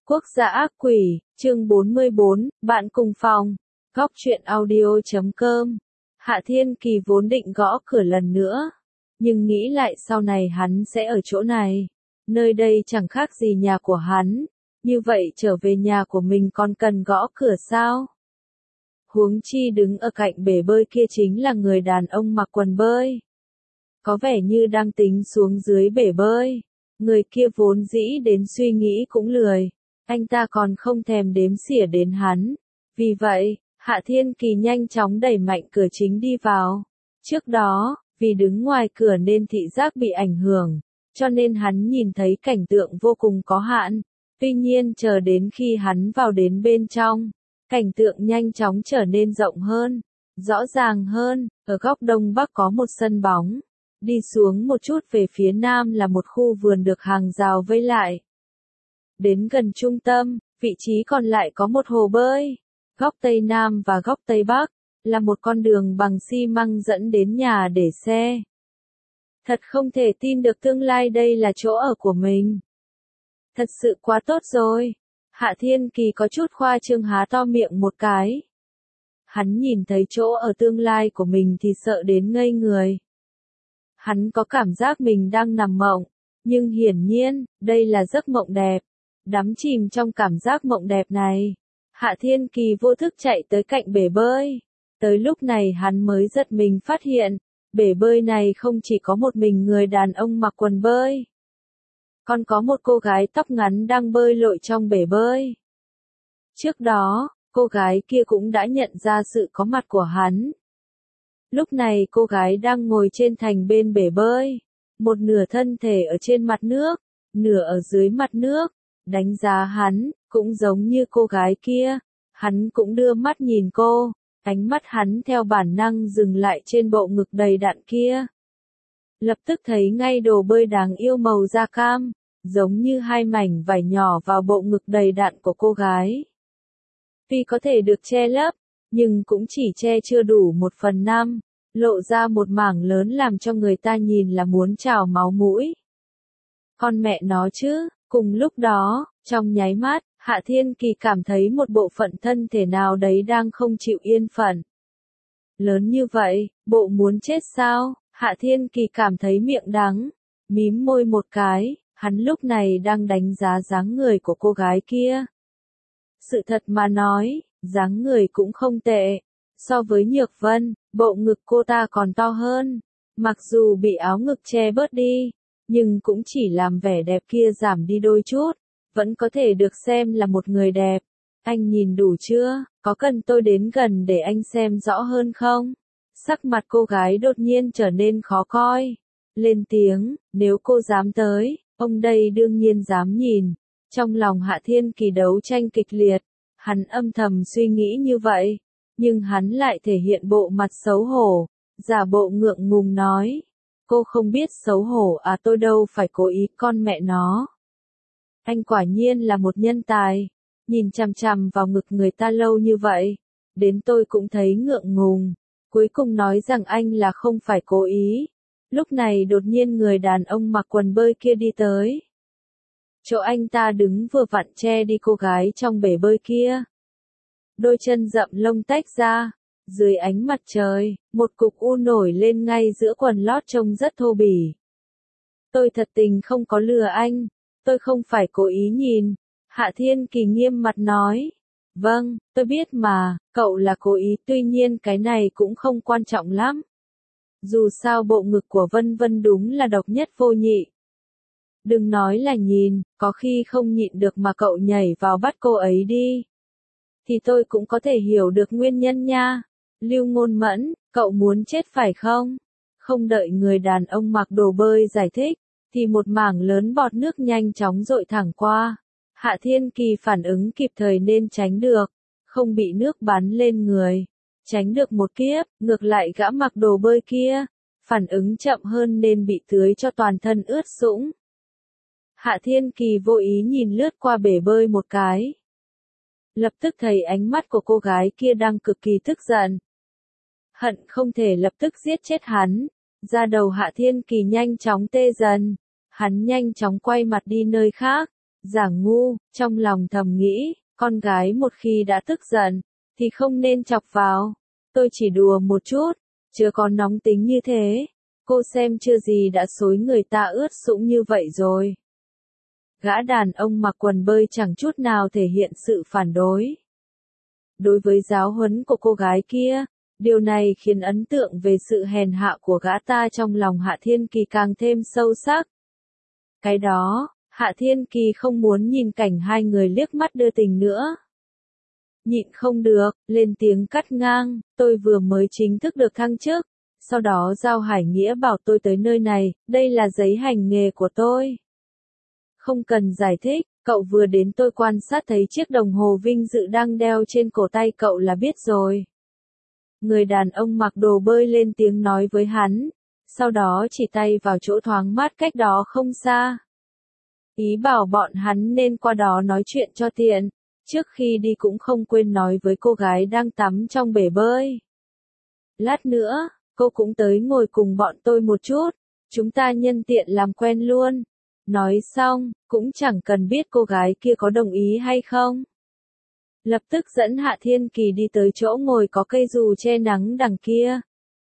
Quốc gia ác quỷ, chương 44, bạn cùng phòng. Góc truyện audio.com. Hạ Thiên Kỳ vốn định gõ cửa lần nữa, nhưng nghĩ lại sau này hắn sẽ ở chỗ này. Nơi đây chẳng khác gì nhà của hắn, như vậy trở về nhà của mình còn cần gõ cửa sao? Huống chi đứng ở cạnh bể bơi kia chính là người đàn ông mặc quần bơi. Có vẻ như đang tính xuống dưới bể bơi. Người kia vốn dĩ đến suy nghĩ cũng lười. Anh ta còn không thèm đếm xỉa đến hắn. Vì vậy, Hạ Thiên Kỳ nhanh chóng đẩy mạnh cửa chính đi vào. Trước đó, vì đứng ngoài cửa nên thị giác bị ảnh hưởng, cho nên hắn nhìn thấy cảnh tượng vô cùng có hạn. Tuy nhiên chờ đến khi hắn vào đến bên trong, cảnh tượng nhanh chóng trở nên rộng hơn, rõ ràng hơn. Ở góc đông bắc có một sân bóng. Đi xuống một chút về phía nam là một khu vườn được hàng rào vây lại. Đến gần trung tâm, vị trí còn lại có một hồ bơi. Góc tây nam và góc tây bắc là một con đường bằng xi măng dẫn đến nhà để xe. Thật không thể tin được tương lai đây là chỗ ở của mình. Thật sự quá tốt rồi. Hạ Thiên Kỳ có chút khoa trương há to miệng một cái. Hắn nhìn thấy chỗ ở tương lai của mình thì sợ đến ngây người. Hắn có cảm giác mình đang nằm mộng, nhưng hiển nhiên, đây là giấc mộng đẹp. Đắm chìm trong cảm giác mộng đẹp này, Hạ Thiên Kỳ vô thức chạy tới cạnh bể bơi. Tới lúc này hắn mới giật mình phát hiện, bể bơi này không chỉ có một mình người đàn ông mặc quần bơi, còn có một cô gái tóc ngắn đang bơi lội trong bể bơi. Trước đó, cô gái kia cũng đã nhận ra sự có mặt của hắn. Lúc này cô gái đang ngồi trên thành bên bể bơi, một nửa thân thể ở trên mặt nước, nửa ở dưới mặt nước, đánh giá hắn, cũng giống như cô gái kia. Hắn cũng đưa mắt nhìn cô, ánh mắt hắn theo bản năng dừng lại trên bộ ngực đầy đặn kia. Lập tức thấy ngay đồ bơi đáng yêu màu da cam, giống như hai mảnh vải nhỏ vào bộ ngực đầy đặn của cô gái. Tuy có thể được che lấp, nhưng cũng chỉ che chưa đủ 1/5, lộ ra một mảng lớn làm cho người ta nhìn là muốn trào máu mũi. Con mẹ nó chứ, cùng lúc đó, trong nháy mắt, Hạ Thiên Kỳ cảm thấy một bộ phận thân thể nào đấy đang không chịu yên phận. Lớn như vậy, bộ muốn chết sao? Hạ Thiên Kỳ cảm thấy miệng đắng, mím môi một cái, hắn lúc này đang đánh giá dáng người của cô gái kia. Sự thật mà nói, dáng người cũng không tệ. So với Nhược Vân, bộ ngực cô ta còn to hơn. Mặc dù bị áo ngực che bớt đi, nhưng cũng chỉ làm vẻ đẹp kia giảm đi đôi chút, vẫn có thể được xem là một người đẹp. Anh nhìn đủ chưa? Có cần tôi đến gần để anh xem rõ hơn không? Sắc mặt cô gái đột nhiên trở nên khó coi. Lên tiếng, nếu cô dám tới, ông đây đương nhiên dám nhìn. Trong lòng Hạ Thiên Kỳ đấu tranh kịch liệt, hắn âm thầm suy nghĩ như vậy, nhưng hắn lại thể hiện bộ mặt xấu hổ, giả bộ ngượng ngùng nói. Cô không biết xấu hổ à, tôi đâu phải cố ý, con mẹ nó. Anh quả nhiên là một nhân tài, nhìn chằm chằm vào ngực người ta lâu như vậy, đến tôi cũng thấy ngượng ngùng, cuối cùng nói rằng anh là không phải cố ý. Lúc này đột nhiên người đàn ông mặc quần bơi kia đi tới. Chỗ anh ta đứng vừa vặn che đi cô gái trong bể bơi kia. Đôi chân rậm lông tách ra, dưới ánh mặt trời, một cục u nổi lên ngay giữa quần lót trông rất thô bỉ. Tôi thật tình không có lừa anh, tôi không phải cố ý nhìn. Hạ Thiên Kỳ nghiêm mặt nói. Vâng, tôi biết mà, cậu là cố ý, tuy nhiên cái này cũng không quan trọng lắm. Dù sao bộ ngực của Vân Vân đúng là độc nhất vô nhị. Đừng nói là nhìn, có khi không nhịn được mà cậu nhảy vào bắt cô ấy đi. Thì tôi cũng có thể hiểu được nguyên nhân nha. Lưu Ngôn Mẫn, cậu muốn chết phải không? Không đợi người đàn ông mặc đồ bơi giải thích, thì một mảng lớn bọt nước nhanh chóng dội thẳng qua. Hạ Thiên Kỳ phản ứng kịp thời nên tránh được, không bị nước bắn lên người. Tránh được một kiếp, ngược lại gã mặc đồ bơi kia, phản ứng chậm hơn nên bị tưới cho toàn thân ướt sũng. Hạ Thiên Kỳ vô ý nhìn lướt qua bể bơi một cái. Lập tức thấy ánh mắt của cô gái kia đang cực kỳ tức giận. Hận không thể lập tức giết chết hắn. Da đầu Hạ Thiên Kỳ nhanh chóng tê dần. Hắn nhanh chóng quay mặt đi nơi khác, Giả ngu, trong lòng thầm nghĩ, con gái một khi đã tức giận, thì không nên chọc vào. Tôi chỉ đùa một chút, chưa có nóng tính như thế. Cô xem chưa gì đã xối người ta ướt sũng như vậy rồi. Gã đàn ông mặc quần bơi chẳng chút nào thể hiện sự phản đối. Đối với giáo huấn của cô gái kia, điều này khiến ấn tượng về sự hèn hạ của gã ta trong lòng Hạ Thiên Kỳ càng thêm sâu sắc. Cái đó, Hạ Thiên Kỳ không muốn nhìn cảnh hai người liếc mắt đưa tình nữa. Nhịn không được, lên tiếng cắt ngang, tôi vừa mới chính thức được thăng chức, sau đó Giao Hải Nghĩa bảo tôi tới nơi này, đây là giấy hành nghề của tôi. Không cần giải thích, cậu vừa đến tôi quan sát thấy chiếc đồng hồ vinh dự đang đeo trên cổ tay cậu là biết rồi. Người đàn ông mặc đồ bơi lên tiếng nói với hắn, sau đó chỉ tay vào chỗ thoáng mát cách đó không xa. Ý bảo bọn hắn nên qua đó nói chuyện cho tiện, trước khi đi cũng không quên nói với cô gái đang tắm trong bể bơi. Lát nữa, cô cũng tới ngồi cùng bọn tôi một chút, chúng ta nhân tiện làm quen luôn. Nói xong, cũng chẳng cần biết cô gái kia có đồng ý hay không. Lập tức dẫn Hạ Thiên Kỳ đi tới chỗ ngồi có cây dù che nắng đằng kia.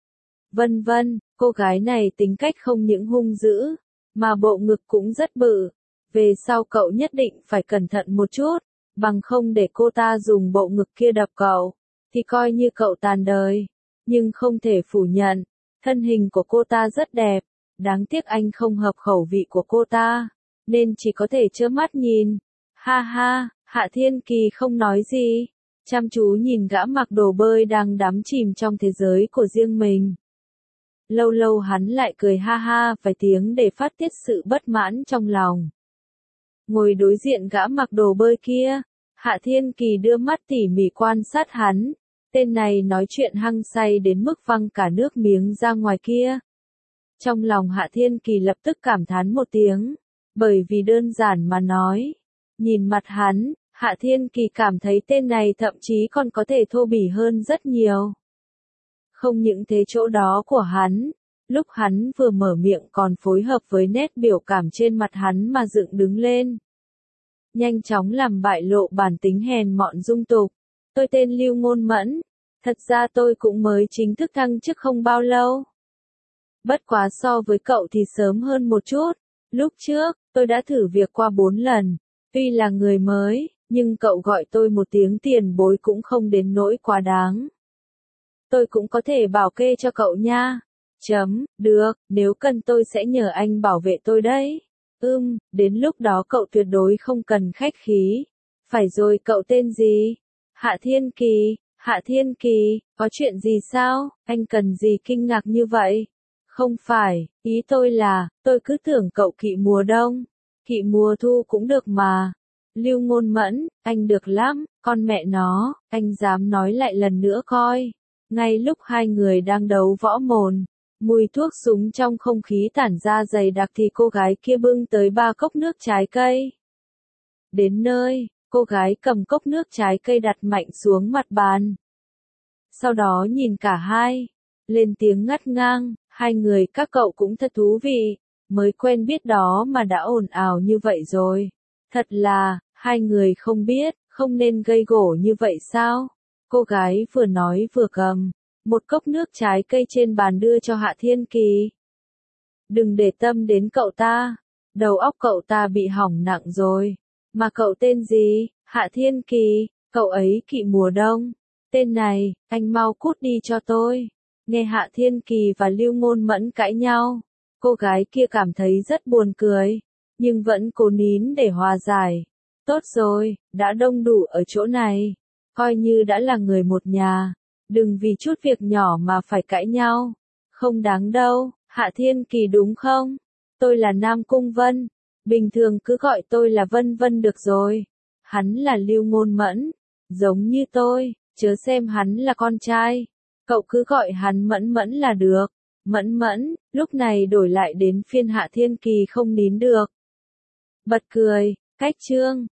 Vân vân, cô gái này tính cách không những hung dữ, mà bộ ngực cũng rất bự. Về sau cậu nhất định phải cẩn thận một chút, bằng không để cô ta dùng bộ ngực kia đập cậu, thì coi như cậu tàn đời. Nhưng không thể phủ nhận, thân hình của cô ta rất đẹp, đáng tiếc anh không hợp khẩu vị của cô ta, nên chỉ có thể trơ mắt nhìn. Ha ha, Hạ Thiên Kỳ không nói gì, chăm chú nhìn gã mặc đồ bơi đang đắm chìm trong thế giới của riêng mình. Lâu lâu hắn lại cười ha ha vài tiếng để phát tiết sự bất mãn trong lòng. Ngồi đối diện gã mặc đồ bơi kia, Hạ Thiên Kỳ đưa mắt tỉ mỉ quan sát hắn, tên này nói chuyện hăng say đến mức văng cả nước miếng ra ngoài kia. Trong lòng Hạ Thiên Kỳ lập tức cảm thán một tiếng, bởi vì đơn giản mà nói, nhìn mặt hắn, Hạ Thiên Kỳ cảm thấy tên này thậm chí còn có thể thô bỉ hơn rất nhiều. Không những thế chỗ đó của hắn, lúc hắn vừa mở miệng còn phối hợp với nét biểu cảm trên mặt hắn mà dựng đứng lên. Nhanh chóng làm bại lộ bản tính hèn mọn dung tục. Tôi tên Lưu Ngôn Mẫn, thật ra tôi cũng mới chính thức thăng chức không bao lâu. Bất quá so với cậu thì sớm hơn một chút. Lúc trước, tôi đã thử việc qua 4 lần. Tuy là người mới, nhưng cậu gọi tôi một tiếng tiền bối cũng không đến nỗi quá đáng. Tôi cũng có thể bảo kê cho cậu nha. Được, nếu cần tôi sẽ nhờ anh bảo vệ tôi đấy. Đến lúc đó cậu tuyệt đối không cần khách khí. Phải rồi, cậu tên gì? Hạ Thiên Kỳ. Hạ Thiên Kỳ, có chuyện gì sao? Anh cần gì kinh ngạc như vậy? Không phải, ý tôi là, tôi cứ tưởng cậu kỵ mùa đông. Kỵ mùa thu cũng được mà. Lưu Ngôn Mẫn, anh được lắm, con mẹ nó, anh dám nói lại lần nữa coi. Ngay lúc hai người đang đấu võ mồm, mùi thuốc súng trong không khí tản ra dày đặc thì cô gái kia bưng tới 3 cốc nước trái cây. Đến nơi, cô gái cầm cốc nước trái cây đặt mạnh xuống mặt bàn. Sau đó nhìn cả hai, lên tiếng ngắt ngang, hai người các cậu cũng thật thú vị, mới quen biết đó mà đã ồn ào như vậy rồi. Thật là, hai người không biết, không nên gây gổ như vậy sao? Cô gái vừa nói vừa cầm một cốc nước trái cây trên bàn đưa cho Hạ Thiên Kỳ. Đừng để tâm đến cậu ta, đầu óc cậu ta bị hỏng nặng rồi. Mà cậu tên gì? Hạ Thiên Kỳ, cậu ấy kỵ mùa đông. Tên này, anh mau cút đi cho tôi. Nghe Hạ Thiên Kỳ và Lưu Ngôn Mẫn cãi nhau, cô gái kia cảm thấy rất buồn cười, nhưng vẫn cố nín để hòa giải. Tốt rồi, đã đông đủ ở chỗ này, coi như đã là người một nhà, đừng vì chút việc nhỏ mà phải cãi nhau. Không đáng đâu, Hạ Thiên Kỳ đúng không? Tôi là Nam Cung Vân, bình thường cứ gọi tôi là Vân Vân được rồi. Hắn là Lưu Ngôn Mẫn, giống như tôi, chớ xem hắn là con trai. Cậu cứ gọi hắn Mẫn Mẫn là được. Mẫn Mẫn, lúc này đổi lại đến phiên Hạ Thiên Kỳ không nín được. Bật cười, cách chương.